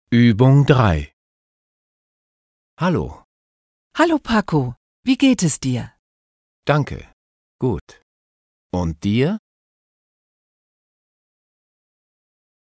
Übung 3. Hallo, Hallo Paco, wie geht es dir? danke. Gut. Und dir?